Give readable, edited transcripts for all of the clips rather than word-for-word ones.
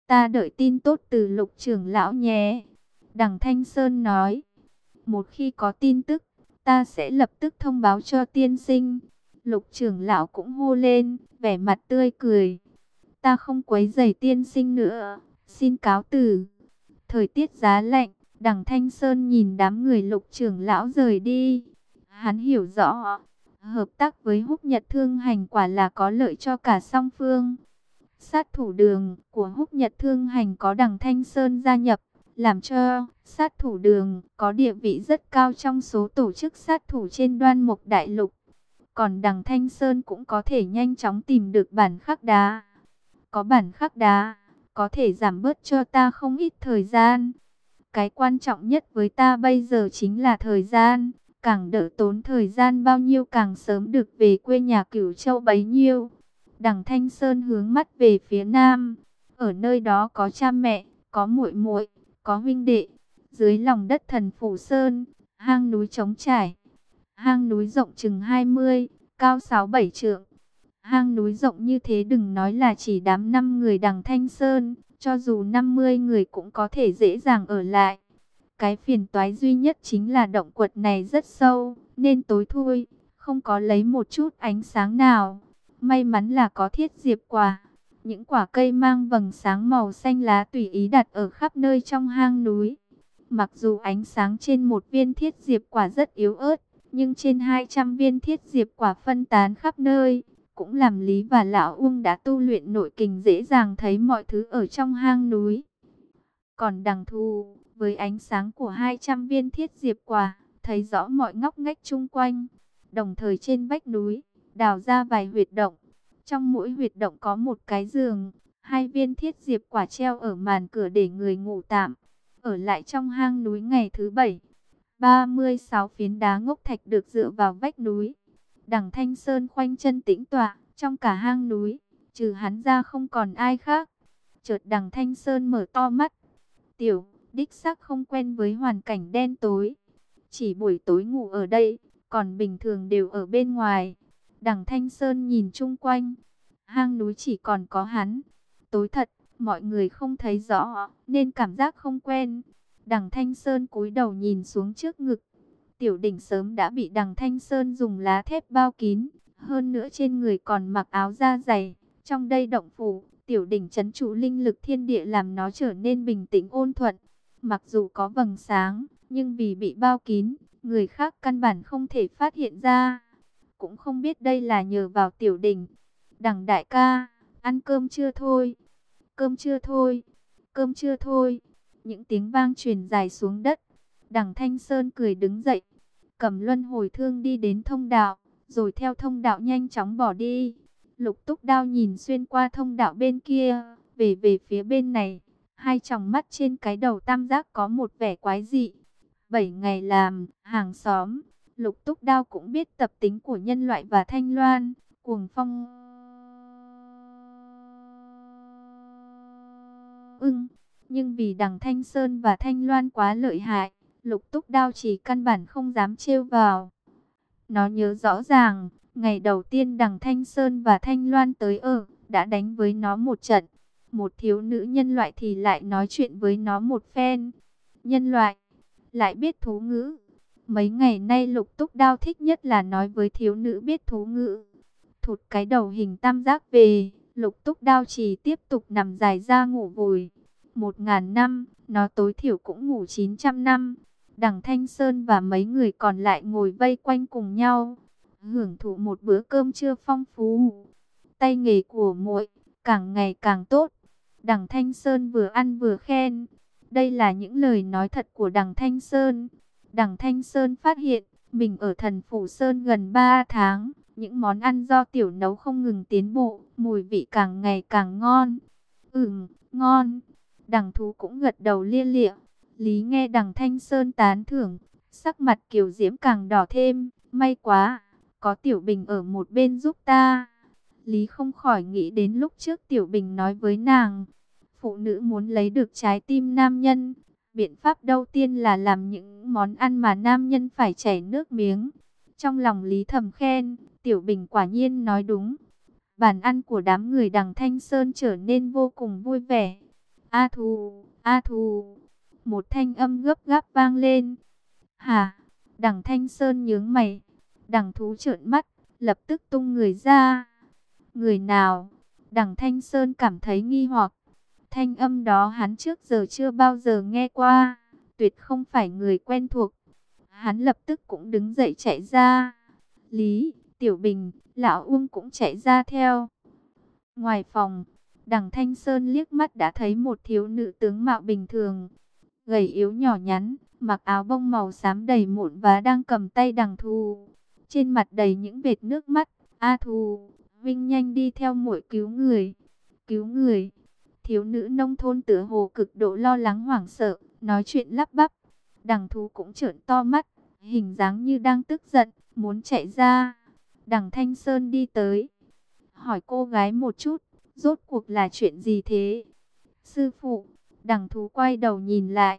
Ta đợi tin tốt từ Lục trưởng lão nhé. Đằng Thanh Sơn nói. Một khi có tin tức, ta sẽ lập tức thông báo cho tiên sinh. Lục trưởng lão cũng hô lên, vẻ mặt tươi cười. Ta không quấy rầy tiên sinh nữa, xin cáo từ. Thời tiết giá lạnh, đằng Thanh Sơn nhìn đám người Lục trưởng lão rời đi. Hắn hiểu rõ, hợp tác với Húc Nhật Thương Hành quả là có lợi cho cả song phương. Sát thủ đường của Húc Nhật Thương Hành có đằng Thanh Sơn gia nhập, làm cho sát thủ đường có địa vị rất cao trong số tổ chức sát thủ trên Đoan Mục Đại Lục. Còn đằng Thanh Sơn cũng có thể nhanh chóng tìm được bản khắc đá. Có bản khắc đá, có thể giảm bớt cho ta không ít thời gian. Cái quan trọng nhất với ta bây giờ chính là thời gian. Càng đỡ tốn thời gian bao nhiêu càng sớm được về quê nhà Cửu Châu bấy nhiêu. Đằng Thanh Sơn hướng mắt về phía nam. Ở nơi đó có cha mẹ, có muội muội, có huynh đệ. Dưới lòng đất Thần Phủ Sơn, hang núi trống trải. Hang núi rộng chừng 20, cao 6-7 trượng. Hang núi rộng như thế đừng nói là chỉ đám 5 người đằng Thanh Sơn, cho dù 50 người cũng có thể dễ dàng ở lại. Cái phiền toái duy nhất chính là động quật này rất sâu, nên tối thui, không có lấy một chút ánh sáng nào. May mắn là có thiết diệp quả, những quả cây mang vầng sáng màu xanh lá tùy ý đặt ở khắp nơi trong hang núi. Mặc dù ánh sáng trên một viên thiết diệp quả rất yếu ớt, nhưng trên 200 viên thiết diệp quả phân tán khắp nơi, cũng làm Lý và Lão Uông đã tu luyện nội kình dễ dàng thấy mọi thứ ở trong hang núi. Còn đằng Thu, với ánh sáng của 200 viên thiết diệp quả, thấy rõ mọi ngóc ngách chung quanh. Đồng thời trên vách núi, đào ra vài huyệt động. Trong mỗi huyệt động có một cái giường, 2 viên thiết diệp quả treo ở màn cửa để người ngủ tạm. Ở lại trong hang núi ngày thứ 7, 36 phiến đá ngốc thạch được dựa vào vách núi. Đằng Thanh Sơn khoanh chân tĩnh tọa, trong cả hang núi, trừ hắn ra không còn ai khác. Chợt đằng Thanh Sơn mở to mắt. Tiểu, đích xác không quen với hoàn cảnh đen tối. Chỉ buổi tối ngủ ở đây, còn bình thường đều ở bên ngoài. Đằng Thanh Sơn nhìn chung quanh, hang núi chỉ còn có hắn. Tối thật, mọi người không thấy rõ, nên cảm giác không quen. Đằng Thanh Sơn cúi đầu nhìn xuống trước ngực. Tiểu Đỉnh sớm đã bị đằng Thanh Sơn dùng lá thép bao kín. Hơn nữa trên người còn mặc áo da dày. Trong đây động phủ, Tiểu Đỉnh trấn trụ linh lực thiên địa làm nó trở nên bình tĩnh ôn thuận. Mặc dù có vầng sáng, nhưng vì bị bao kín, người khác căn bản không thể phát hiện ra. Cũng không biết đây là nhờ vào Tiểu Đỉnh. Đằng đại ca, ăn cơm chưa thôi? Cơm chưa thôi? Cơm chưa thôi? Những tiếng vang truyền dài xuống đất. Đằng Thanh Sơn cười đứng dậy, cầm luân hồi thương đi đến thông đạo, rồi theo thông đạo nhanh chóng bỏ đi. Lục Túc Đao nhìn xuyên qua thông đạo bên kia, về phía bên này. Hai tròng mắt trên cái đầu tam giác có một vẻ quái dị. 7 ngày làm, hàng xóm. Lục Túc Đao cũng biết tập tính của nhân loại và Thanh Loan. Cuồng phong nhưng vì đằng Thanh Sơn và Thanh Loan quá lợi hại, Lục Túc Đao chỉ căn bản không dám trêu vào. Nó nhớ rõ ràng, ngày đầu tiên đằng Thanh Sơn và Thanh Loan tới ở, đã đánh với nó một trận. Một thiếu nữ nhân loại thì lại nói chuyện với nó một phen. Nhân loại, lại biết thú ngữ. Mấy ngày nay Lục Túc Đao thích nhất là nói với thiếu nữ biết thú ngữ. Thụt cái đầu hình tam giác về, Lục Túc Đao chỉ tiếp tục nằm dài ra ngủ vùi. 1000 năm, nó tối thiểu cũng ngủ 900 năm. Đằng Thanh Sơn và mấy người còn lại ngồi vây quanh cùng nhau, hưởng thụ một bữa cơm trưa phong phú. Tay nghề của muội càng ngày càng tốt. Đằng Thanh Sơn vừa ăn vừa khen. Đây là những lời nói thật của đằng Thanh Sơn. Đằng Thanh Sơn phát hiện mình ở Thần Phủ Sơn gần 3 tháng. Những món ăn do tiểu nấu không ngừng tiến bộ, mùi vị càng ngày càng ngon. Ngon. Đằng Thú cũng gật đầu lia lịa. Lý nghe đằng Thanh Sơn tán thưởng, sắc mặt kiều diễm càng đỏ thêm. May quá, có Tiểu Bình ở một bên giúp ta. Lý không khỏi nghĩ đến lúc trước Tiểu Bình nói với nàng, phụ nữ muốn lấy được trái tim nam nhân, biện pháp đầu tiên là làm những món ăn mà nam nhân phải chảy nước miếng. Trong lòng Lý thầm khen, Tiểu Bình quả nhiên nói đúng. Bàn ăn của đám người đằng Thanh Sơn trở nên vô cùng vui vẻ. A Thù, A Thù. Một thanh âm gấp gáp vang lên. Hả? Đằng Thanh Sơn nhướng mày. Đằng Thú trợn mắt, lập tức tung người ra. Người nào? Đằng Thanh Sơn cảm thấy nghi hoặc. Thanh âm đó hắn trước giờ chưa bao giờ nghe qua, tuyệt không phải người quen thuộc. Hắn lập tức cũng đứng dậy chạy ra. Lý, Tiểu Bình, Lão Uông cũng chạy ra theo. Ngoài phòng, Đằng Thanh Sơn liếc mắt đã thấy một thiếu nữ tướng mạo bình thường, gầy yếu nhỏ nhắn, mặc áo bông màu xám đầy mụn và đang cầm tay Đằng Thù. Trên mặt đầy những vệt nước mắt. A Thù, Vinh nhanh đi theo muội cứu người. Cứu người. Thiếu nữ nông thôn tựa hồ cực độ lo lắng hoảng sợ, nói chuyện lắp bắp. Đằng Thú cũng trợn to mắt, hình dáng như đang tức giận, muốn chạy ra. Đằng Thanh Sơn đi tới, hỏi cô gái một chút, rốt cuộc là chuyện gì thế? Sư phụ. Đằng Thú quay đầu nhìn lại.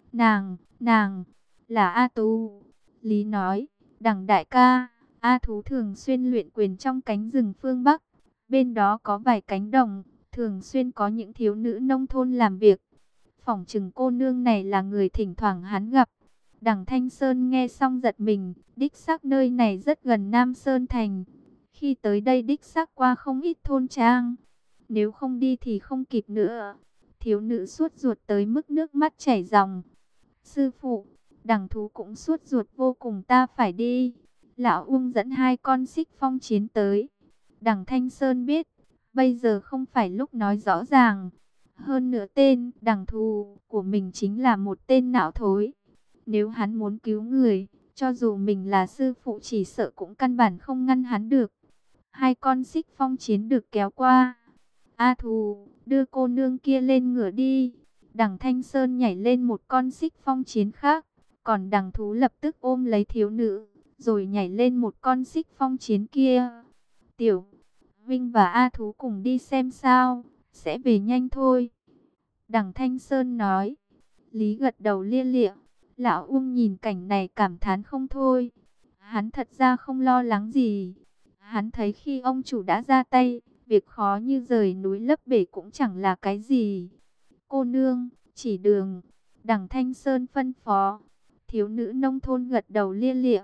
Nàng, là A Tú. Lý nói, Đằng đại ca, A Thú thường xuyên luyện quyền trong cánh rừng phương Bắc. Bên đó có vài cánh đồng, thường xuyên có những thiếu nữ nông thôn làm việc. Phỏng chừng cô nương này là người thỉnh thoảng hắn gặp. Đằng Thanh Sơn nghe xong giật mình, đích xác nơi này rất gần Nam Sơn Thành. Khi tới đây đích xác qua không ít thôn trang. Nếu không đi thì không kịp nữa. Thiếu nữ suốt ruột tới mức nước mắt chảy ròng. Sư phụ, Đằng Thú cũng suốt ruột vô cùng, ta phải đi. Lão Uông dẫn hai con xích phong chiến tới. Đằng Thanh Sơn biết, bây giờ không phải lúc nói rõ ràng. Hơn nữa tên Đằng Thù của mình chính là một tên não thối. Nếu hắn muốn cứu người, cho dù mình là sư phụ chỉ sợ cũng căn bản không ngăn hắn được. Hai con xích phong chiến được kéo qua. A Thù, đưa cô nương kia lên ngựa đi. Đằng Thanh Sơn nhảy lên một con xích phong chiến khác. Còn Đằng Thú lập tức ôm lấy thiếu nữ, rồi nhảy lên một con xích phong chiến kia. Tiểu Vinh và A Thú cùng đi xem sao, sẽ về nhanh thôi. Đằng Thanh Sơn nói. Lý gật đầu lia lịa. Lão Uông nhìn cảnh này cảm thán không thôi. Hắn thật ra không lo lắng gì. Hắn thấy khi ông chủ đã ra tay, việc khó như rời núi lấp bể cũng chẳng là cái gì. Cô nương, chỉ đường. Đằng Thanh Sơn phân phó. Thiếu nữ nông thôn gật đầu lia lịa.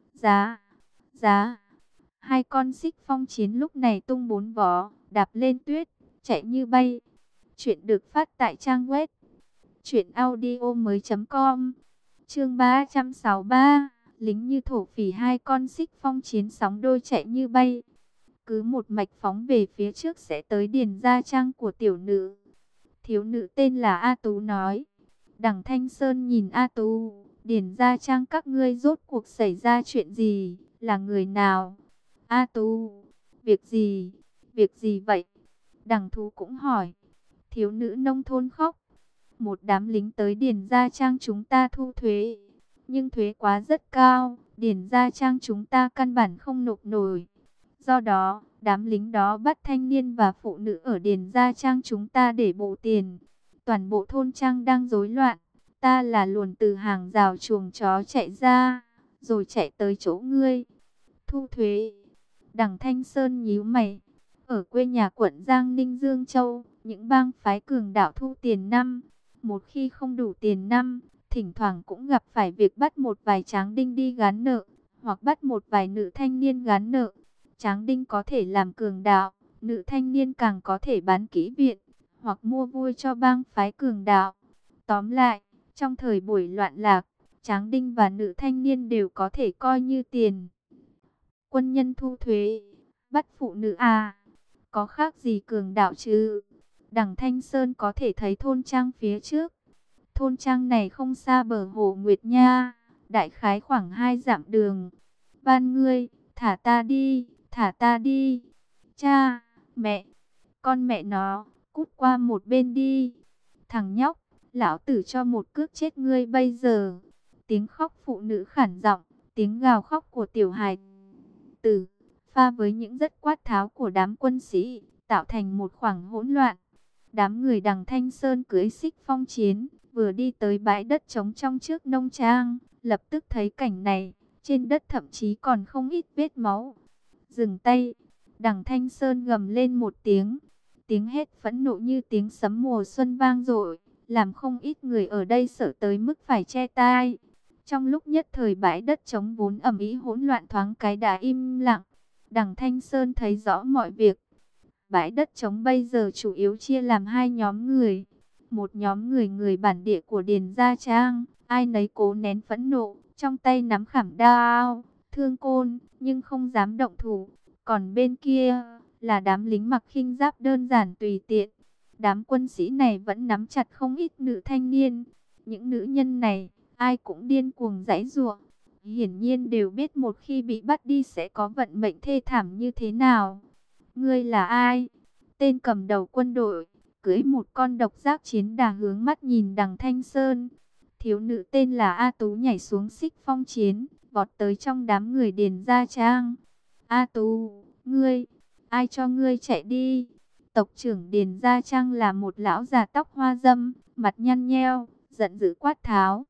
Giá. Hai con xích phong chiến lúc này tung bốn vó, đạp lên tuyết, chạy như bay. Chuyện được phát tại trang web truyệnaudiomoi.com. Chương 363, lính như thổ phỉ. Hai con xích phong chiến sóng đôi chạy như bay, cứ một mạch phóng về phía trước sẽ tới điền gia trang của tiểu nữ. Thiếu nữ tên là A Tú nói. Đằng Thanh Sơn nhìn A Tú, điền gia trang các ngươi rốt cuộc xảy ra chuyện gì, là người nào? A Tú, việc gì vậy? Đằng Thú cũng hỏi. Thiếu nữ nông thôn khóc. Một đám lính tới điền gia trang chúng ta thu thuế, nhưng thuế quá rất cao, điền gia trang chúng ta căn bản không nộp nổi. Do đó, đám lính đó bắt thanh niên và phụ nữ ở điền gia trang chúng ta để bộ tiền. Toàn bộ thôn trang đang rối loạn. Ta là luồn từ hàng rào chuồng chó chạy ra, rồi chạy tới chỗ ngươi. Thu thuế. Đằng Thanh Sơn nhíu mày. Ở quê nhà quận Giang Ninh Dương Châu, những bang phái cường đạo thu tiền năm. Một khi không đủ tiền năm, thỉnh thoảng cũng gặp phải việc bắt một vài tráng đinh đi gán nợ, hoặc bắt một vài nữ thanh niên gán nợ. Tráng đinh có thể làm cường đạo, nữ thanh niên càng có thể bán kỹ viện, hoặc mua vui cho bang phái cường đạo. Tóm lại, trong thời buổi loạn lạc, tráng đinh và nữ thanh niên đều có thể coi như tiền. Quân nhân thu thuế, bắt phụ nữ à? Có khác gì cường đạo chứ? Đằng Thanh Sơn có thể thấy thôn trang phía trước. Thôn trang này không xa bờ hồ Nguyệt Nha, đại khái khoảng 2 dặm đường. Van ngươi, thả ta đi, thả ta đi. Cha, mẹ, con mẹ nó, cút qua một bên đi. Thằng nhóc, lão tử cho một cước chết ngươi bây giờ. Tiếng khóc phụ nữ khản giọng, tiếng gào khóc của tiểu hài tử, pha với những rất quát tháo của đám quân sĩ, tạo thành một khoảng hỗn loạn. Đám người Đằng Thanh Sơn cưỡi xích phong chiến, vừa đi tới bãi đất trống trong trước nông trang, lập tức thấy cảnh này, trên đất thậm chí còn không ít vết máu. Dừng tay, Đằng Thanh Sơn gầm lên một tiếng, Tiếng hét phẫn nộ như tiếng sấm mùa xuân vang dội, làm không ít người ở đây sợ tới mức phải che tai. Trong lúc nhất thời bãi đất trống vốn ầm ĩ hỗn loạn thoáng cái đã im lặng. Đằng Thanh Sơn thấy rõ mọi việc. Bãi đất trống bây giờ chủ yếu chia làm hai nhóm người. Một nhóm người bản địa của Điền Gia Trang, ai nấy cố nén phẫn nộ, trong tay nắm khảm đao, thương côn, nhưng không dám động thủ. Còn bên kia là đám lính mặc khinh giáp đơn giản tùy tiện. Đám quân sĩ này vẫn nắm chặt không ít nữ thanh niên. Những nữ nhân này, ai cũng điên cuồng giãy giụa. Hiển nhiên đều biết một khi bị bắt đi sẽ có vận mệnh thê thảm như thế nào. Ngươi là ai? Tên cầm đầu quân đội, cưỡi một con độc giác chiến đà hướng mắt nhìn đằng Thanh Sơn. Thiếu nữ tên là A Tú nhảy xuống xích phong chiến, vọt tới trong đám người Điền Gia Trang. A Tú, ngươi, ai cho ngươi chạy đi? Tộc trưởng Điền Gia Trang là một lão già tóc hoa râm, mặt nhăn nheo, giận dữ quát tháo.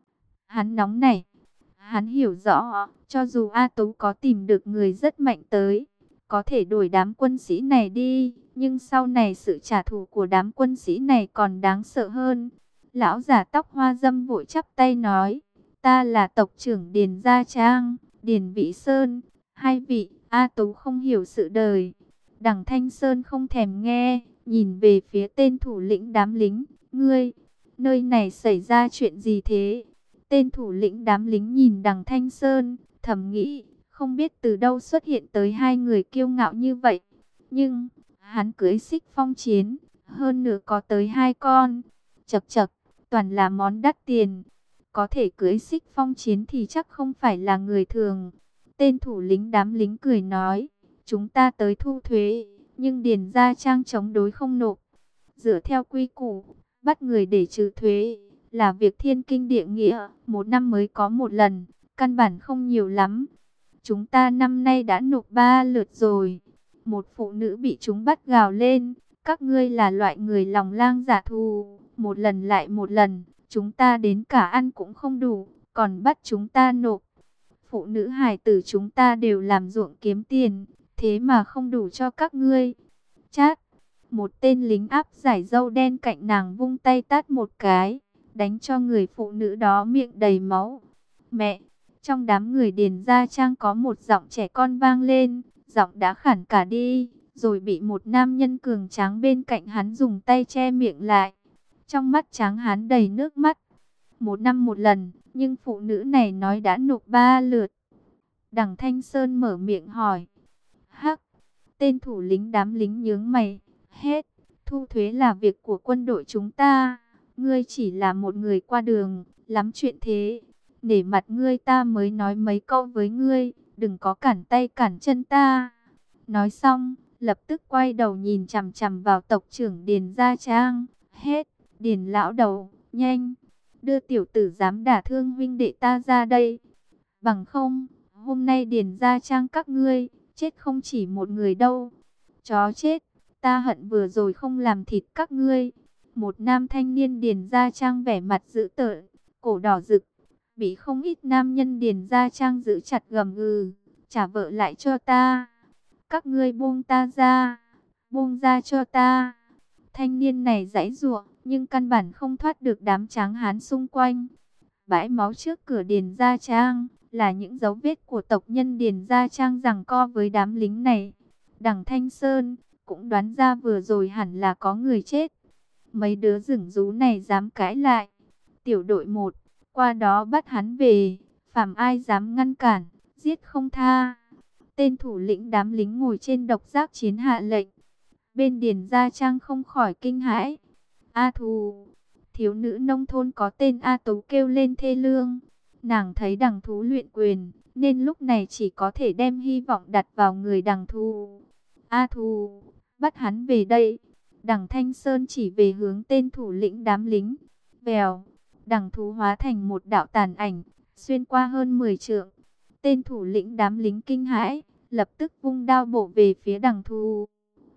Hắn nóng nảy, hắn hiểu rõ, cho dù A Tú có tìm được người rất mạnh tới, có thể đuổi đám quân sĩ này đi, nhưng sau này sự trả thù của đám quân sĩ này còn đáng sợ hơn. Lão già tóc hoa râm vội chắp tay nói, ta là tộc trưởng Điền Gia Trang, Điền Vĩ Sơn, hai vị. A Tú không hiểu sự đời. Đằng Thanh Sơn không thèm nghe, nhìn về phía tên thủ lĩnh đám lính, ngươi, nơi này xảy ra chuyện gì thế? Tên thủ lĩnh đám lính nhìn đằng Thanh Sơn, thầm nghĩ, không biết từ đâu xuất hiện tới hai người kiêu ngạo như vậy. Nhưng, hắn cưỡi xích phong chiến, hơn nữa có tới hai con. Chậc chậc, toàn là món đắt tiền. Có thể cưỡi xích phong chiến thì chắc không phải là người thường. Tên thủ lĩnh đám lính cười nói, chúng ta tới thu thuế, nhưng Điền Gia Trang chống đối không nộp. Dựa theo quy củ, bắt người để trừ thuế là việc thiên kinh địa nghĩa, một năm mới có một lần, căn bản không nhiều lắm. Chúng ta năm nay đã nộp 3 lượt rồi. Một phụ nữ bị chúng bắt gào lên, các ngươi là loại người lòng lang dạ thù, một lần lại một lần, chúng ta đến cả ăn cũng không đủ, còn bắt chúng ta nộp. Phụ nữ hài tử chúng ta đều làm ruộng kiếm tiền, thế mà không đủ cho các ngươi. Chát, một tên lính áp giải râu đen cạnh nàng vung tay tát một cái, đánh cho người phụ nữ đó miệng đầy máu. Mẹ, trong đám người Điền Gia Trang có một giọng trẻ con vang lên, giọng đã khản cả đi, rồi bị một nam nhân cường tráng bên cạnh hắn dùng tay che miệng lại. Trong mắt tráng hắn đầy nước mắt. Một năm một lần, nhưng phụ nữ này nói đã nộp 3 lượt. Đằng Thanh Sơn mở miệng hỏi. Hắc, tên thủ lĩnh đám lính nhướng mày. Hết, thu thuế là việc của quân đội chúng ta. Ngươi chỉ là một người qua đường, lắm chuyện thế. Nể mặt ngươi ta mới nói mấy câu với ngươi, đừng có cản tay cản chân ta. Nói xong, lập tức quay đầu nhìn chằm chằm vào tộc trưởng Điền Gia Trang. Hết, Điền lão đầu, nhanh, đưa tiểu tử dám đả thương huynh đệ ta ra đây. Bằng không, hôm nay Điền Gia Trang các ngươi, chết không chỉ một người đâu. Chó chết, ta hận vừa rồi không làm thịt các ngươi. Một nam thanh niên Điền Gia Trang vẻ mặt dữ tợn, cổ đỏ rực, bị không ít nam nhân Điền Gia Trang giữ chặt gầm gừ, trả vợ lại cho ta. Các ngươi buông ta ra, buông ra cho ta. Thanh niên này giãy giụa, nhưng căn bản không thoát được đám tráng hán xung quanh. Bãi máu trước cửa Điền Gia Trang là những dấu vết của tộc nhân Điền Gia Trang giằng co với đám lính này. Đằng Thanh Sơn cũng đoán ra vừa rồi hẳn là có người chết. Mấy đứa rừng rú này dám cãi lại. Tiểu đội 1, qua đó bắt hắn về, phàm ai dám ngăn cản, giết không tha. Tên thủ lĩnh đám lính ngồi trên độc giác chiến hạ lệnh. Bên Điền Gia Trang không khỏi kinh hãi. A Thù, thiếu nữ nông thôn có tên A Tú kêu lên thê lương. Nàng thấy Đằng Thú luyện quyền, nên lúc này chỉ có thể đem hy vọng đặt vào người Đằng Thú. A Thù, bắt hắn về đây. Đằng Thanh Sơn chỉ về hướng tên thủ lĩnh đám lính. Vèo, Đằng Thú hóa thành một đạo tàn ảnh, xuyên qua hơn 10 trượng. Tên thủ lĩnh đám lính kinh hãi, lập tức vung đao bổ về phía Đằng Thú.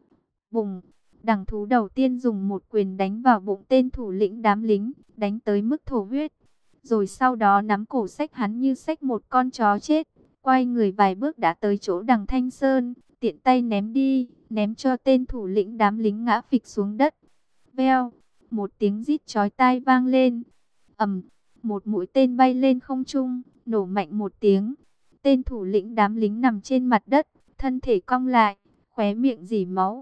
Bùng, Đằng Thú đầu tiên dùng một quyền đánh vào bụng tên thủ lĩnh đám lính, đánh tới mức thổ huyết. Rồi sau đó nắm cổ xách hắn như xách một con chó chết, quay người vài bước đã tới chỗ Đằng Thanh Sơn, tiện tay ném đi, ném cho tên thủ lĩnh đám lính ngã phịch xuống đất. Veo, một tiếng rít chói tai vang lên. Ầm, một mũi tên bay lên không trung, nổ mạnh một tiếng. Tên thủ lĩnh đám lính nằm trên mặt đất, thân thể cong lại, khóe miệng rỉ máu.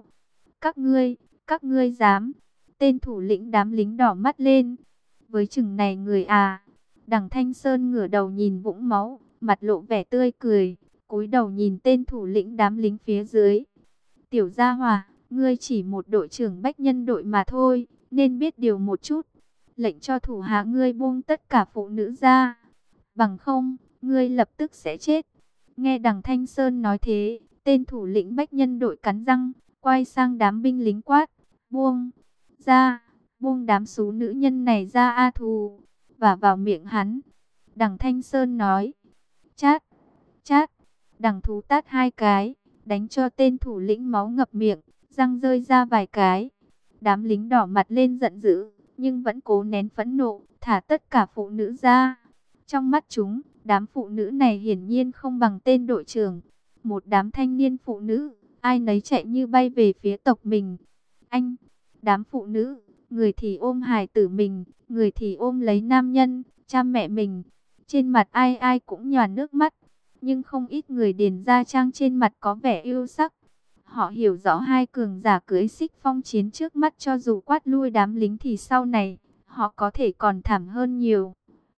Các ngươi dám? Tên thủ lĩnh đám lính đỏ mắt lên. Với chừng này người à? Đằng Thanh Sơn ngửa đầu nhìn vũng máu, mặt lộ vẻ tươi cười, cúi đầu nhìn tên thủ lĩnh đám lính phía dưới. Tiểu gia hỏa, ngươi chỉ một đội trưởng bách nhân đội mà thôi, nên biết điều một chút. Lệnh cho thủ hạ ngươi buông tất cả phụ nữ ra, bằng không, ngươi lập tức sẽ chết. Nghe đằng Thanh Sơn nói thế, tên thủ lĩnh bách nhân đội cắn răng, quay sang đám binh lính quát, buông ra, buông đám số nữ nhân này ra a thù, và vào miệng hắn. Đằng Thanh Sơn nói, chát, chát, đằng thú tát hai cái, đánh cho tên thủ lĩnh máu ngập miệng, răng rơi ra vài cái. Đám lính đỏ mặt lên giận dữ, nhưng vẫn cố nén phẫn nộ, thả tất cả phụ nữ ra. Trong mắt chúng, đám phụ nữ này hiển nhiên không bằng tên đội trưởng. Một đám thanh niên phụ nữ, ai nấy chạy như bay về phía tộc mình. Anh, đám phụ nữ, người thì ôm hài tử mình, người thì ôm lấy nam nhân, cha mẹ mình. Trên mặt ai ai cũng nhòa nước mắt, nhưng không ít người Điền Gia Trang trên mặt có vẻ yêu sắc. Họ hiểu rõ hai cường giả cưỡi xích phong chiến trước mắt, cho dù quát lui đám lính thì sau này, họ có thể còn thảm hơn nhiều.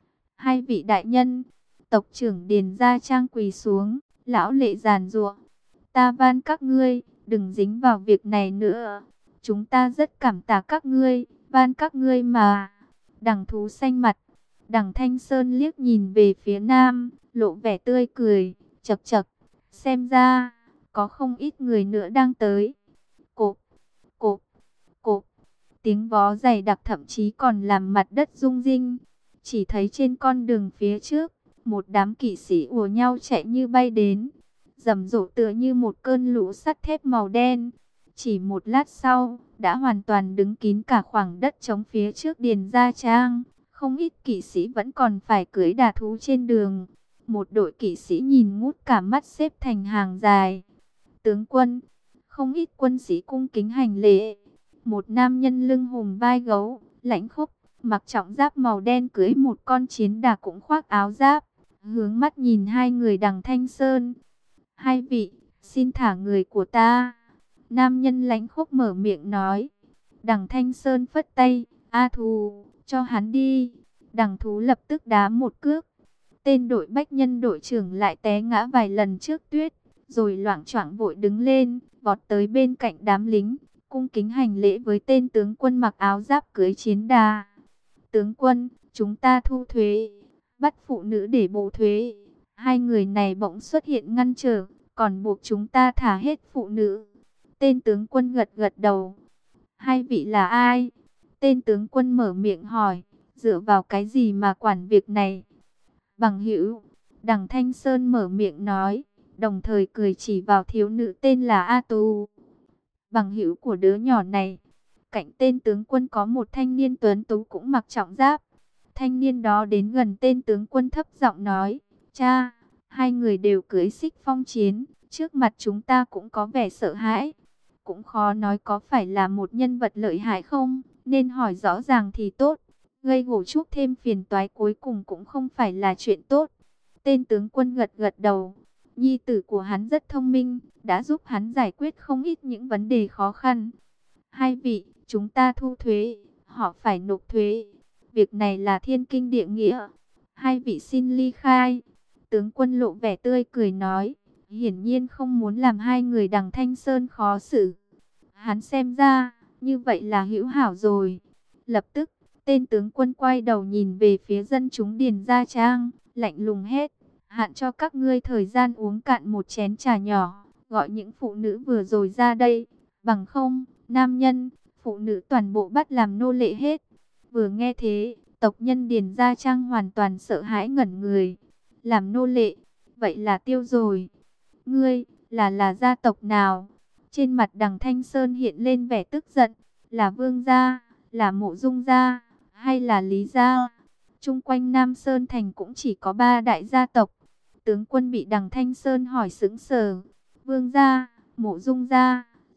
Hai vị đại nhân, tộc trưởng Điền Gia Trang quỳ xuống, lão lệ giàn giụa. Ta van các ngươi, đừng dính vào việc này nữa. Chúng ta rất cảm tạ các ngươi, van các ngươi mà. Đằng thú xanh mặt, đằng Thanh Sơn liếc nhìn về phía nam, lộ vẻ tươi cười, chậc chậc, xem ra có không ít người nữa đang tới. Cộp, cộp, cộp, tiếng vó dày đặc thậm chí còn làm mặt đất rung rinh. Chỉ thấy trên con đường phía trước, một đám kỵ sĩ ùa nhau chạy như bay đến, rầm rộ tựa như một cơn lũ sắt thép màu đen. Chỉ một lát sau, đã hoàn toàn đứng kín cả khoảng đất trống phía trước Điền Gia Trang. Không ít kỵ sĩ vẫn còn phải cưỡi đà thú trên đường. Một đội kỵ sĩ nhìn ngút cả mắt xếp thành hàng dài. Tướng quân, không ít quân sĩ cung kính hành lễ. Một nam nhân lưng hùm vai gấu, lãnh khốc, mặc trọng giáp màu đen cưỡi một con chiến đà cũng khoác áo giáp, hướng mắt nhìn hai người đằng Thanh Sơn. Hai vị, xin thả người của ta. Nam nhân lãnh khốc mở miệng nói. Đằng Thanh Sơn phất tay, a thù, cho hắn đi. Đằng thú lập tức đá một cước. Tên đội bách nhân đội trưởng lại té ngã vài lần trước tuyết, rồi loạng choạng vội đứng lên, vọt tới bên cạnh đám lính, cung kính hành lễ với tên tướng quân mặc áo giáp cưỡi chiến đà. Tướng quân, chúng ta thu thuế, bắt phụ nữ để bổ thuế. Hai người này bỗng xuất hiện ngăn trở, còn buộc chúng ta thả hết phụ nữ. Tên tướng quân gật gật đầu. Hai vị là ai? Tên tướng quân mở miệng hỏi, dựa vào cái gì mà quản việc này? Bằng hữu, đằng Thanh Sơn mở miệng nói, đồng thời cười chỉ vào thiếu nữ tên là A Tu. Bằng hữu của đứa nhỏ này. Cạnh tên tướng quân có một thanh niên tuấn tú cũng mặc trọng giáp. Thanh niên đó đến gần tên tướng quân thấp giọng nói, cha, hai người đều cưỡi xích phong chiến, trước mặt chúng ta cũng có vẻ sợ hãi. Cũng khó nói có phải là một nhân vật lợi hại không, nên hỏi rõ ràng thì tốt. Gây gổ chuốc thêm phiền toái cuối cùng cũng không phải là chuyện tốt. Tên tướng quân gật gật đầu. Nhi tử của hắn rất thông minh, đã giúp hắn giải quyết không ít những vấn đề khó khăn. Hai vị, chúng ta thu thuế, họ phải nộp thuế. Việc này là thiên kinh địa nghĩa. Hai vị xin ly khai. Tướng quân lộ vẻ tươi cười nói, hiển nhiên không muốn làm hai người đằng Thanh Sơn khó xử. Hắn xem ra, như vậy là hữu hảo rồi. Lập tức, tên tướng quân quay đầu nhìn về phía dân chúng Điền Gia Trang, lạnh lùng hét, hạn cho các ngươi thời gian uống cạn một chén trà nhỏ, gọi những phụ nữ vừa rồi ra đây, bằng không, nam nhân, phụ nữ toàn bộ bắt làm nô lệ hết. Vừa nghe thế, tộc nhân Điền Gia Trang hoàn toàn sợ hãi ngẩn người. Làm nô lệ, vậy là tiêu rồi. Ngươi, là gia tộc nào? Trên mặt đằng Thanh Sơn hiện lên vẻ tức giận, là Vương gia, là Mộ Dung gia, hay là Lý gia? Chung quanh Nam Sơn Thành cũng chỉ có 3 đại gia tộc. Tướng quân bị đằng Thanh Sơn hỏi sững sờ. Vương gia, Mộ Dung gia,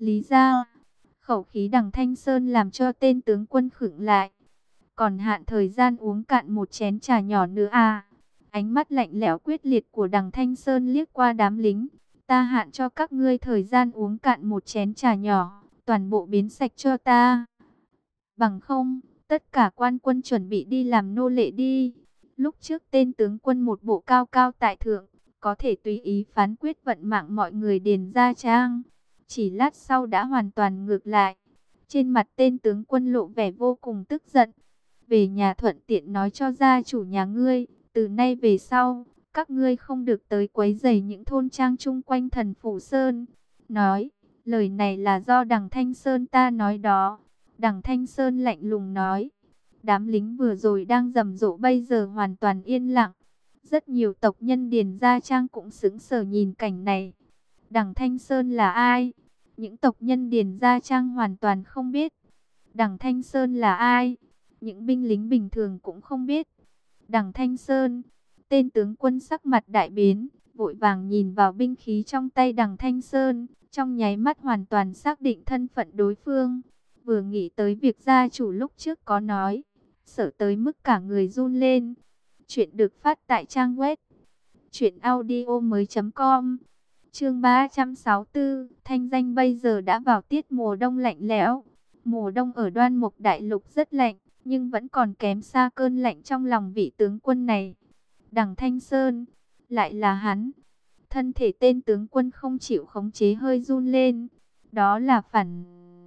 Lý ra, khẩu khí Đằng Thanh Sơn làm cho tên tướng quân khựng lại. Còn hạn thời gian uống cạn một chén trà nhỏ nữa à? Ánh mắt lạnh lẽo quyết liệt của Đằng Thanh Sơn liếc qua đám lính. Ta hạn cho các ngươi thời gian uống cạn một chén trà nhỏ, toàn bộ biến sạch cho ta. Bằng không, tất cả quan quân chuẩn bị đi làm nô lệ đi. Lúc trước tên tướng quân một bộ cao cao tại thượng, có thể tùy ý phán quyết vận mạng mọi người Điền Gia Trang. Chỉ lát sau đã hoàn toàn ngược lại. Trên mặt tên tướng quân lộ vẻ vô cùng tức giận. Về nhà thuận tiện nói cho gia chủ nhà ngươi, từ nay về sau, các ngươi không được tới quấy rầy những thôn trang chung quanh Thần Phủ Sơn. Nói, lời này là do Đằng Thanh Sơn ta nói đó. Đằng Thanh Sơn lạnh lùng nói. Đám lính vừa rồi đang rầm rộ bây giờ hoàn toàn yên lặng. Rất nhiều tộc nhân Điền Gia Trang cũng sững sờ nhìn cảnh này. Đằng Thanh Sơn là ai? Những tộc nhân Điền Gia Trang hoàn toàn không biết. Đằng Thanh Sơn là ai? Những binh lính bình thường cũng không biết. Đằng Thanh Sơn, tên tướng quân sắc mặt đại biến, vội vàng nhìn vào binh khí trong tay Đằng Thanh Sơn, trong nháy mắt hoàn toàn xác định thân phận đối phương. Vừa nghĩ tới việc gia chủ lúc trước có nói, sợ tới mức cả người run lên. Chuyện được phát tại trang web truyệnaudiomoi.com. Chương 364, thanh danh bây giờ đã vào tiết mùa đông lạnh lẽo. Mùa đông ở Đoan Mục Đại Lục rất lạnh, nhưng vẫn còn kém xa cơn lạnh trong lòng vị tướng quân này. Đằng Thanh Sơn, lại là hắn. Thân thể tên tướng quân không chịu khống chế hơi run lên. Đó là phản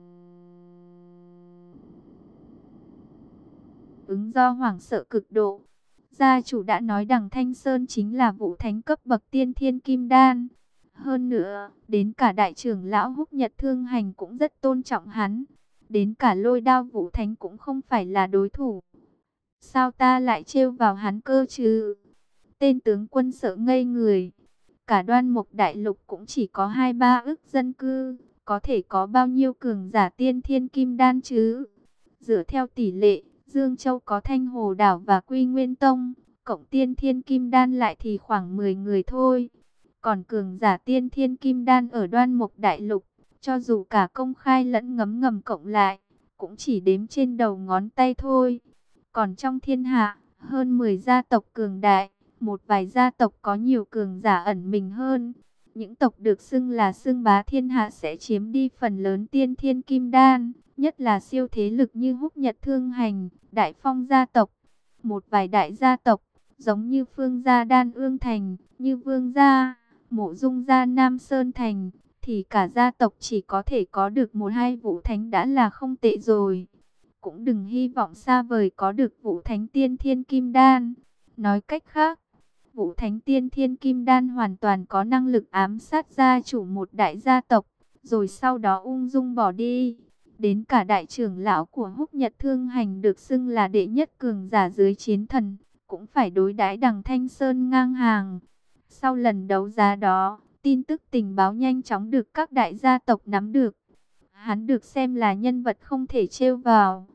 ứng do hoảng sợ cực độ. Gia chủ đã nói Đằng Thanh Sơn chính là vũ thánh cấp bậc tiên thiên kim đan. Hơn nữa, đến cả đại trưởng lão Húc Nhật Thương Hành cũng rất tôn trọng hắn. Đến cả Lôi Đao Vũ Thánh cũng không phải là đối thủ. Sao ta lại trêu vào hắn cơ chứ? Tên tướng quân sợ ngây người. Cả Đoan Mục Đại Lục cũng chỉ có 2-3 ức dân cư, có thể có bao nhiêu cường giả tiên thiên kim đan chứ? Dựa theo tỷ lệ, Dương Châu có Thanh Hồ Đảo và Quy Nguyên Tông, cộng tiên thiên kim đan lại thì khoảng 10 người thôi. Còn cường giả tiên thiên kim đan ở Đoan Mục Đại Lục, cho dù cả công khai lẫn ngấm ngầm cộng lại, cũng chỉ đếm trên đầu ngón tay thôi. Còn trong thiên hạ, hơn 10 gia tộc cường đại, một vài gia tộc có nhiều cường giả ẩn mình hơn. Những tộc được xưng là xưng bá thiên hạ sẽ chiếm đi phần lớn tiên thiên kim đan, nhất là siêu thế lực như Húc Nhật Thương Hành, Đại Phong gia tộc. Một vài đại gia tộc, giống như Phương gia Đan Ương Thành, như Vương gia, Mộ Dung gia Nam Sơn Thành, thì cả gia tộc chỉ có thể có được 1-2 vũ thánh đã là không tệ rồi. Cũng đừng hy vọng xa vời có được vũ thánh tiên thiên kim đan. Nói cách khác, vũ thánh tiên thiên kim đan hoàn toàn có năng lực ám sát gia chủ một đại gia tộc, rồi sau đó ung dung bỏ đi. Đến cả đại trưởng lão của Húc Nhật Thương Hành được xưng là đệ nhất cường giả dưới chiến thần, cũng phải đối đãi Đằng Thanh Sơn ngang hàng. Sau lần đấu giá đó, tin tức tình báo nhanh chóng được các đại gia tộc nắm được. Hắn được xem là nhân vật không thể trêu vào.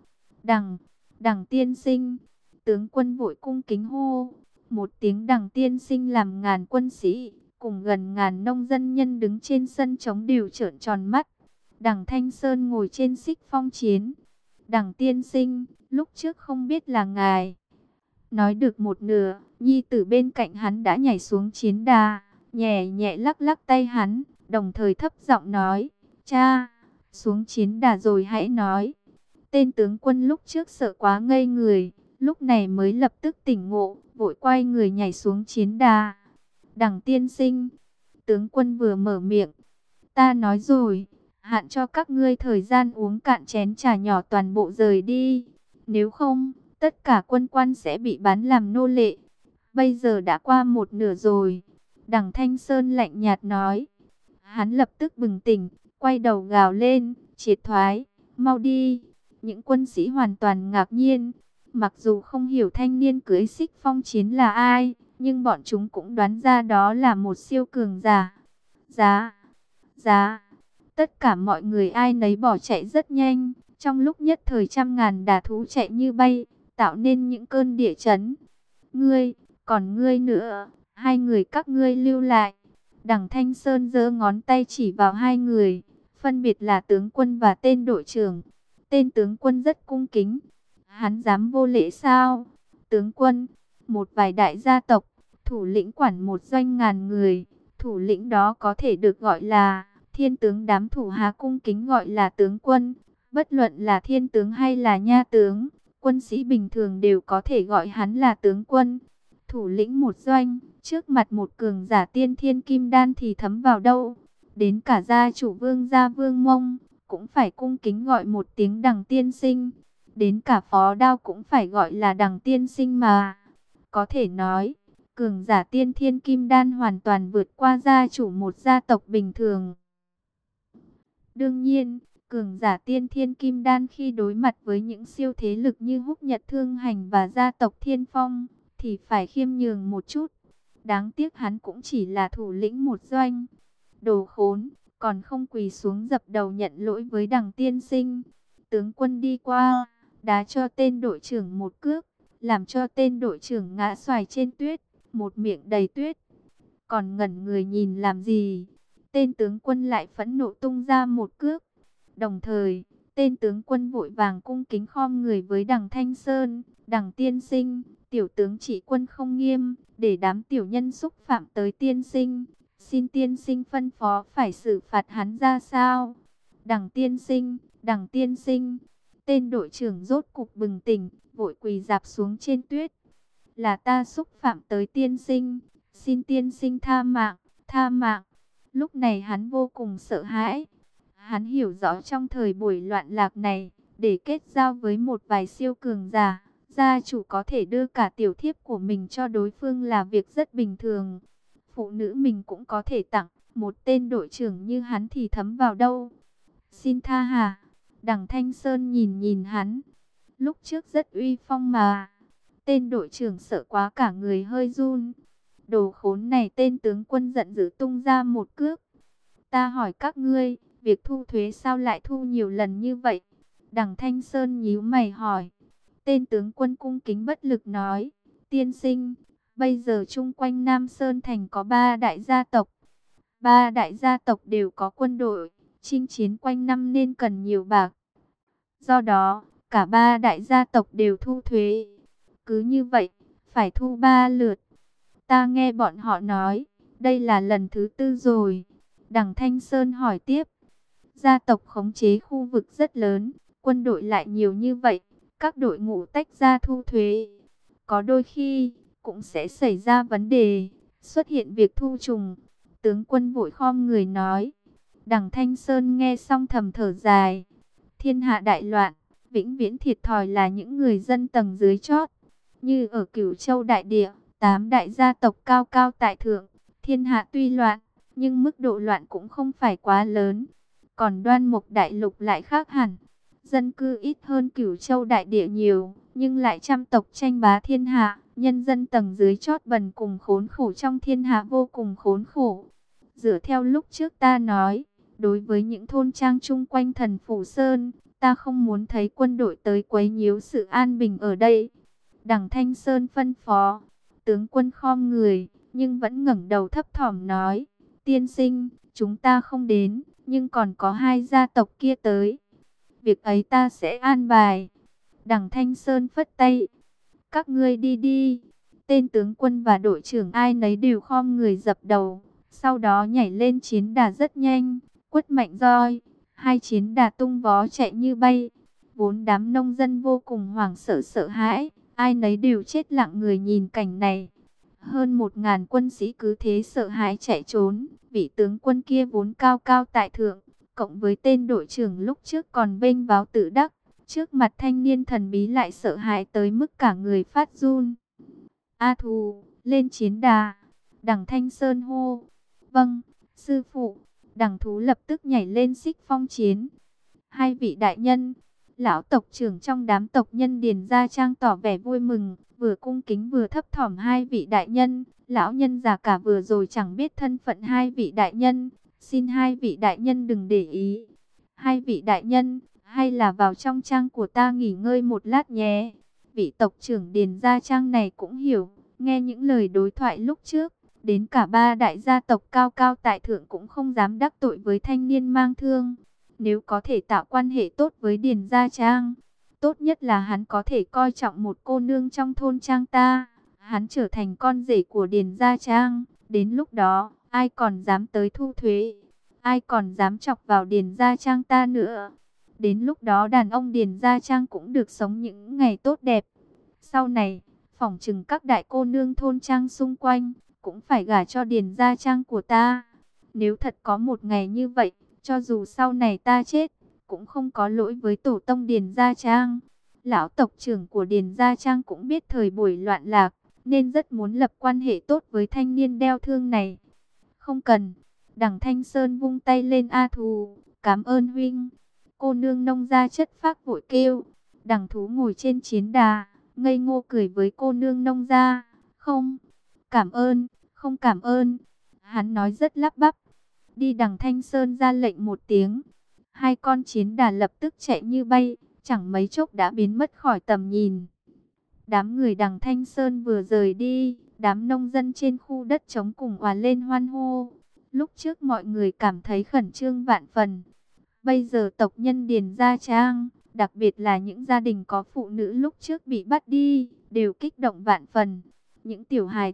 Đằng tiên sinh, tướng quân vội cung kính hô. Một tiếng Đằng tiên sinh làm ngàn quân sĩ, cùng gần ngàn nông dân nhân đứng trên sân trống đều trợn tròn mắt. Đằng Thanh Sơn ngồi trên xích phong chiến. Đằng tiên sinh, lúc trước không biết là ngài. Nói được một nửa, nhi tử bên cạnh hắn đã nhảy xuống chiến đà, nhẹ nhẹ lắc lắc tay hắn, đồng thời thấp giọng nói, cha, xuống chiến đà rồi hãy nói. Tên tướng quân lúc trước sợ quá ngây người, lúc này mới lập tức tỉnh ngộ, vội quay người nhảy xuống chiến đà. Đằng tiên sinh, tướng quân vừa mở miệng, ta nói rồi, hạn cho các ngươi thời gian uống cạn chén trà nhỏ toàn bộ rời đi, nếu không, tất cả quân quan sẽ bị bán làm nô lệ. Bây giờ đã qua một nửa rồi. Đằng Thanh Sơn lạnh nhạt nói. Hắn lập tức bừng tỉnh, quay đầu gào lên, triệt thoái, mau đi. Những quân sĩ hoàn toàn ngạc nhiên. Mặc dù không hiểu thanh niên cưỡi xích phong chiến là ai, nhưng bọn chúng cũng đoán ra đó là một siêu cường giả. Giá. Tất cả mọi người ai nấy bỏ chạy rất nhanh. Trong lúc nhất thời trăm ngàn đà thú chạy như bay, tạo nên những cơn địa chấn. Còn ngươi nữa, 2 người các ngươi lưu lại. Đằng Thanh Sơn giơ ngón tay chỉ vào 2 người, phân biệt là tướng quân và tên đội trưởng. Tên tướng quân rất cung kính. Hắn dám vô lễ sao? Tướng quân, một vài đại gia tộc, thủ lĩnh quản một doanh ngàn người. Thủ lĩnh đó có thể được gọi là thiên tướng, đám thủ hạ cung kính gọi là tướng quân. Bất luận là thiên tướng hay là nha tướng, quân sĩ bình thường đều có thể gọi hắn là tướng quân. Thủ lĩnh một doanh, trước mặt một cường giả tiên thiên kim đan thì thấm vào đâu. Đến cả gia chủ Vương gia Vương Mông cũng phải cung kính gọi một tiếng Đằng tiên sinh. Đến cả phó đao cũng phải gọi là Đằng tiên sinh mà. Có thể nói, cường giả tiên thiên kim đan hoàn toàn vượt qua gia chủ một gia tộc bình thường. Đương nhiên, cường giả tiên thiên kim đan khi đối mặt với những siêu thế lực như Húc Nhật Thương Hành và gia tộc Thiên Phong thì phải khiêm nhường một chút. Đáng tiếc hắn cũng chỉ là thủ lĩnh một doanh. Đồ khốn, còn không quỳ xuống dập đầu nhận lỗi với Đằng tiên sinh. Tướng quân đi qua, đá cho tên đội trưởng một cước, làm cho tên đội trưởng ngã xoài trên tuyết, một miệng đầy tuyết. Còn ngẩn người nhìn làm gì? Tên tướng quân lại phẫn nộ tung ra một cước. Đồng thời, tên tướng quân vội vàng cung kính khom người với Đằng Thanh Sơn. Đằng tiên sinh, tiểu tướng chỉ quân không nghiêm, để đám tiểu nhân xúc phạm tới tiên sinh. Xin tiên sinh phân phó phải xử phạt hắn ra sao? Đằng tiên sinh, Đằng tiên sinh. Tên đội trưởng rốt cục bừng tỉnh, vội quỳ rạp xuống trên tuyết. Là ta xúc phạm tới tiên sinh, xin tiên sinh tha mạng, tha mạng. Lúc này hắn vô cùng sợ hãi. Hắn hiểu rõ trong thời buổi loạn lạc này, để kết giao với một vài siêu cường giả, gia chủ có thể đưa cả tiểu thiếp của mình cho đối phương là việc rất bình thường. Phụ nữ mình cũng có thể tặng, một tên đội trưởng như hắn thì thấm vào đâu. Xin tha hà. Đằng Thanh Sơn nhìn nhìn hắn. Lúc trước rất uy phong mà. Tên đội trưởng sợ quá cả người hơi run. Đồ khốn này, tên tướng quân giận dữ tung ra một cước. Ta hỏi các ngươi, việc thu thuế sao lại thu nhiều lần như vậy? Đằng Thanh Sơn nhíu mày hỏi. Tên tướng quân cung kính bất lực nói. Tiên sinh, bây giờ chung quanh Nam Sơn Thành có 3 đại gia tộc. 3 đại gia tộc đều có quân đội, chinh chiến quanh năm nên cần nhiều bạc. Do đó, cả 3 đại gia tộc đều thu thuế. Cứ như vậy, phải thu 3 lượt. Ta nghe bọn họ nói, đây là lần thứ 4 rồi. Đằng Thanh Sơn hỏi tiếp. Gia tộc khống chế khu vực rất lớn, quân đội lại nhiều như vậy, các đội ngũ tách ra thu thuế. Có đôi khi, cũng sẽ xảy ra vấn đề, xuất hiện việc thu trùng. Tướng quân vội khom người nói. Đằng Thanh Sơn nghe xong thầm thở dài. Thiên hạ đại loạn, vĩnh viễn thiệt thòi là những người dân tầng dưới chót. Như ở Cửu Châu đại địa, 8 đại gia tộc cao cao tại thượng. Thiên hạ tuy loạn, nhưng mức độ loạn cũng không phải quá lớn. Còn Đoan Mục đại lục lại khác hẳn. Dân cư ít hơn Cửu Châu đại địa nhiều, nhưng lại trăm tộc tranh bá thiên hạ. Nhân dân tầng dưới chót bần cùng khốn khổ, trong thiên hạ vô cùng khốn khổ. Dựa theo lúc trước ta nói, đối với những thôn trang chung quanh Thần Phủ Sơn, ta không muốn thấy quân đội tới quấy nhiễu sự an bình ở đây. Đằng Thanh Sơn phân phó. Tướng quân khom người, nhưng vẫn ngẩng đầu thấp thỏm nói. Tiên sinh, chúng ta không đến, nhưng còn có 2 gia tộc kia tới. Việc ấy ta sẽ an bài. Đằng Thanh Sơn phất tay. Các ngươi đi đi. Tên tướng quân và đội trưởng ai nấy đều khom người dập đầu. Sau đó nhảy lên chiến đà rất nhanh, quất mạnh roi. 2 chiến đà tung vó chạy như bay. Vốn đám nông dân vô cùng hoảng sợ sợ hãi. Ai nấy đều chết lặng người nhìn cảnh này. Hơn 1000 quân sĩ cứ thế sợ hãi chạy trốn. Vị tướng quân kia vốn cao cao tại thượng, cộng với tên đội trưởng lúc trước còn vênh váo tự đắc, trước mặt thanh niên thần bí lại sợ hãi tới mức cả người phát run. A Thù, lên chiến đà. Đằng Thanh Sơn hô. Vâng, sư phụ. Đằng Thú lập tức nhảy lên xích phong chiến. 2 vị đại nhân. Lão tộc trưởng trong đám tộc nhân Điền Gia Trang tỏ vẻ vui mừng, vừa cung kính vừa thấp thỏm. 2 vị đại nhân, lão nhân già cả vừa rồi chẳng biết thân phận 2 vị đại nhân, xin 2 vị đại nhân đừng để ý. 2 vị đại nhân, hay là vào trong trang của ta nghỉ ngơi một lát nhé. Vị tộc trưởng Điền Gia Trang này cũng hiểu, nghe những lời đối thoại lúc trước, đến cả 3 đại gia tộc cao cao tại thượng cũng không dám đắc tội với thanh niên mang thương. Nếu có thể tạo quan hệ tốt với Điền Gia Trang, tốt nhất là hắn có thể coi trọng một cô nương trong thôn trang ta. Hắn trở thành con rể của Điền Gia Trang. Đến lúc đó, ai còn dám tới thu thuế? Ai còn dám chọc vào Điền Gia Trang ta nữa? Đến lúc đó đàn ông Điền Gia Trang cũng được sống những ngày tốt đẹp. Sau này, phỏng chừng các đại cô nương thôn trang xung quanh cũng phải gả cho Điền Gia Trang của ta. Nếu thật có một ngày như vậy, cho dù sau này ta chết, cũng không có lỗi với tổ tông Điền Gia Trang. Lão tộc trưởng của Điền Gia Trang cũng biết thời buổi loạn lạc, nên rất muốn lập quan hệ tốt với thanh niên đeo thương này. Không cần. Đằng Thanh Sơn vung tay lên A Thù. Cảm ơn huynh. Cô nương nông gia chất phác vội kêu. Đằng Thú ngồi trên chiến đà, ngây ngô cười với cô nương nông gia. Không, cảm ơn, không cảm ơn. Hắn nói rất lắp bắp. Đi. Đằng Thanh Sơn ra lệnh một tiếng. Hai con chiến đà lập tức chạy như bay, chẳng mấy chốc đã biến mất khỏi tầm nhìn. Đám người Đằng Thanh Sơn vừa rời đi, đám nông dân trên khu đất trống cùng òa lên hoan hô. Lúc trước mọi người cảm thấy khẩn trương vạn phần. Bây giờ tộc nhân Điền Gia Trang, đặc biệt là những gia đình có phụ nữ lúc trước bị bắt đi, đều kích động vạn phần. Những tiểu hài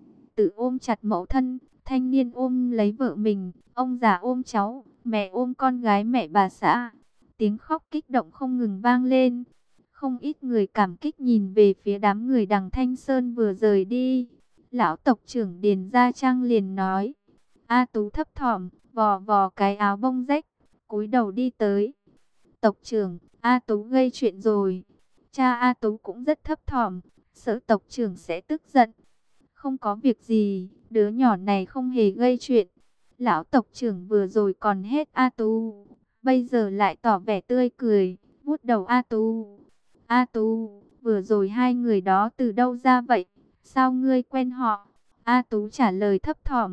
tử ôm chặt mẫu thân, thanh niên ôm lấy vợ mình, ông già ôm cháu, mẹ ôm con gái mẹ bà xã. Tiếng khóc kích động không ngừng vang lên. Không ít người cảm kích nhìn về phía đám người Đằng Thanh Sơn vừa rời đi. Lão tộc trưởng Điền Gia Trang liền nói. A Tú thấp thỏm, vò vò cái áo bông rách, cúi đầu đi tới. Tộc trưởng, A Tú gây chuyện rồi. Cha A Tú cũng rất thấp thỏm, sợ tộc trưởng sẽ tức giận. Không có việc gì, đứa nhỏ này không hề gây chuyện. Lão tộc trưởng vừa rồi còn hét A Tú, bây giờ lại tỏ vẻ tươi cười, vuốt đầu A Tú. A Tú, vừa rồi hai người đó từ đâu ra vậy? Sao ngươi quen họ? A Tú trả lời thấp thỏm,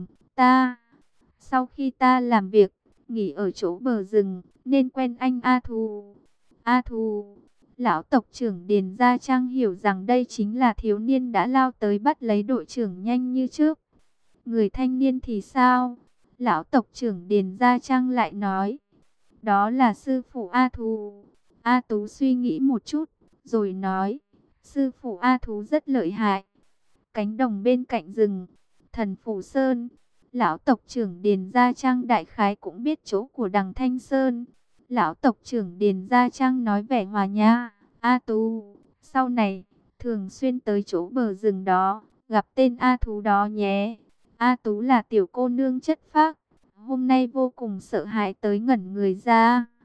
sau khi ta làm việc, nghỉ ở chỗ bờ rừng, nên quen anh A Thù. A Thù, lão tộc trưởng Điền Gia Trang hiểu rằng đây chính là thiếu niên đã lao tới bắt lấy đội trưởng nhanh như trước. Người thanh niên thì sao? Lão tộc trưởng Điền Gia Trang lại nói, đó là sư phụ A Thù. A Tú suy nghĩ một chút, rồi nói, sư phụ A Thú rất lợi hại. Cánh đồng bên cạnh rừng, Thần Phủ Sơn. Lão tộc trưởng Điền Gia Trang đại khái cũng biết chỗ của Đằng Thanh Sơn. Lão tộc trưởng Điền Gia Trang nói vẻ hòa nhã. A Tú, sau này, thường xuyên tới chỗ bờ rừng đó, gặp tên A Thú đó nhé. A Tú là tiểu cô nương chất phác, hôm nay vô cùng sợ hãi tới ngẩn người ra.